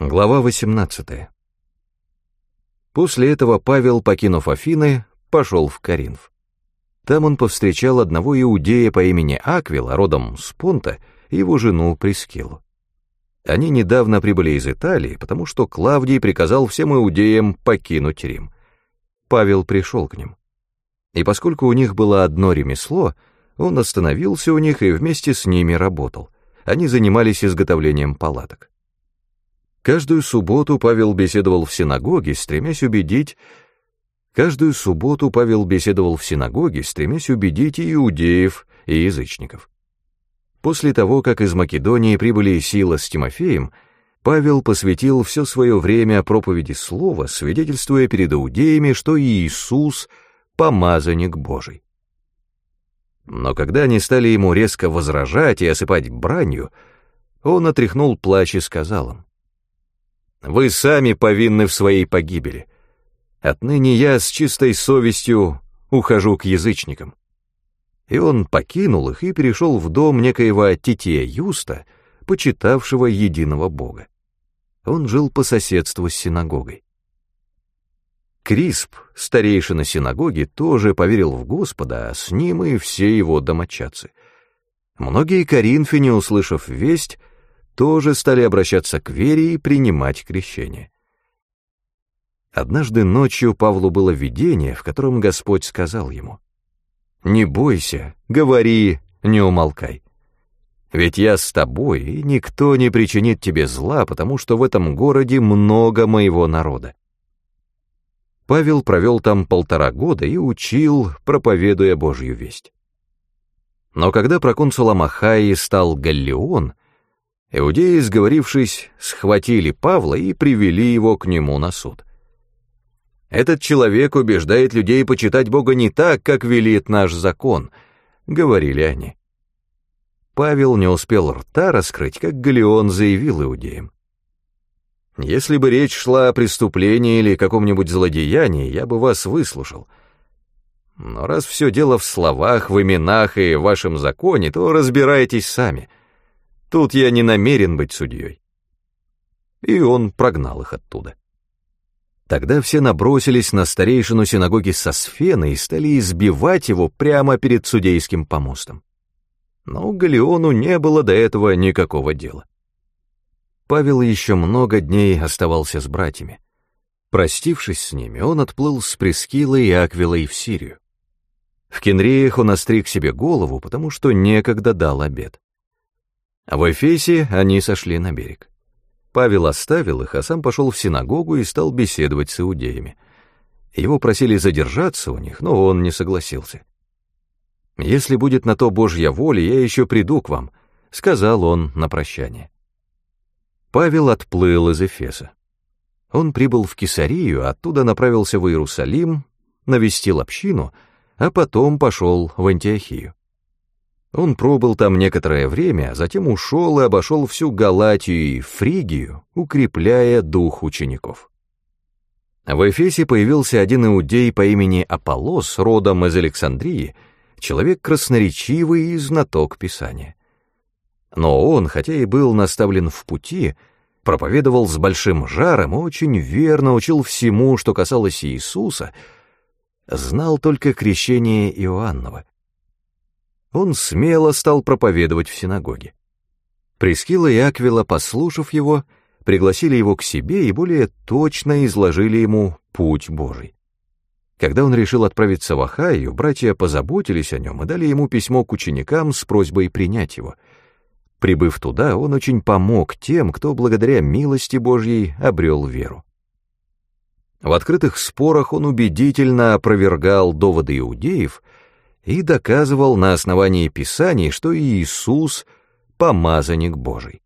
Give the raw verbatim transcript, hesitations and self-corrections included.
Глава восемнадцатая. После этого Павел, покинув Афины, пошел в Коринф. Там он повстречал одного иудея по имени Аквила, родом с Понта, и его жену Прискиллу. Они недавно прибыли из Италии, потому что Клавдий приказал всем иудеям покинуть Рим. Павел пришел к ним. И поскольку у них было одно ремесло, он остановился у них и вместе с ними работал. Они занимались изготовлением палаток. Каждую субботу Павел беседовал в синагоге, стремясь убедить... Каждую субботу Павел беседовал в синагоге, стремясь убедить и иудеев, и язычников. После того, как из Македонии прибыли Сила с Тимофеем, Павел посвятил все свое время проповеди слова, свидетельствуя перед иудеями, что Иисус — помазанник Божий. Но когда они стали ему резко возражать и осыпать бранью, он отряхнул плащ и сказал им: «Вы сами повинны в своей погибели. Отныне я с чистой совестью ухожу к язычникам». И он покинул их и перешел в дом некоего Тития Юста, почитавшего единого Бога. Он жил по соседству с синагогой. Крисп, старейшина синагоги, тоже поверил в Господа, а с ним и все его домочадцы. Многие коринфяне, услышав весть, тоже стали обращаться к вере и принимать крещение. Однажды ночью Павлу было видение, в котором Господь сказал ему: «Не бойся, говори, не умолкай. Ведь я с тобой, и никто не причинит тебе зла, потому что в этом городе много моего народа». Павел провел там полтора года и учил, проповедуя Божью весть. Но когда проконсулом Ахайи стал Галлион, иудеи, сговорившись, схватили Павла и привели его к нему на суд. «Этот человек убеждает людей почитать Бога не так, как велит наш закон», — говорили они. Павел не успел рта раскрыть, как Галлион заявил иудеям: «Если бы речь шла о преступлении или каком-нибудь злодеянии, я бы вас выслушал. Но раз все дело в словах, в именах и в вашем законе, то разбирайтесь сами. Тут я не намерен быть судьей». И он прогнал их оттуда. Тогда все набросились на старейшину синагоги Сосфена и стали избивать его прямо перед судейским помостом. Но Галлиону не было до этого никакого дела. Павел еще много дней оставался с братьями. Простившись с ними, он отплыл с Прискиллой и Аквилой в Сирию. В Кенреях он остриг себе голову, потому что некогда дал обет. А в Эфесе они сошли на берег. Павел оставил их, а сам пошел в синагогу и стал беседовать с иудеями. Его просили задержаться у них, но он не согласился. «Если будет на то Божья воля, я еще приду к вам», — сказал он на прощание. Павел отплыл из Эфеса. Он прибыл в Кесарию, оттуда направился в Иерусалим, навестил общину, а потом пошел в Антиохию. Он пробыл там некоторое время, а затем ушел и обошел всю Галатию и Фригию, укрепляя дух учеников. В Эфесе появился один иудей по имени Аполлос, родом из Александрии, человек красноречивый и знаток Писания. Но он, хотя и был наставлен в пути, проповедовал с большим жаром и очень верно учил всему, что касалось Иисуса, знал только крещение Иоанново. Он смело стал проповедовать в синагоге. Прискилла и Аквила, послушав его, пригласили его к себе и более точно изложили ему путь Божий. Когда он решил отправиться в Ахайю, братья позаботились о нем и дали ему письмо к ученикам с просьбой принять его. Прибыв туда, он очень помог тем, кто благодаря милости Божьей обрел веру. В открытых спорах он убедительно опровергал доводы иудеев и доказывал на основании Писаний, что Иисус — помазанник Божий.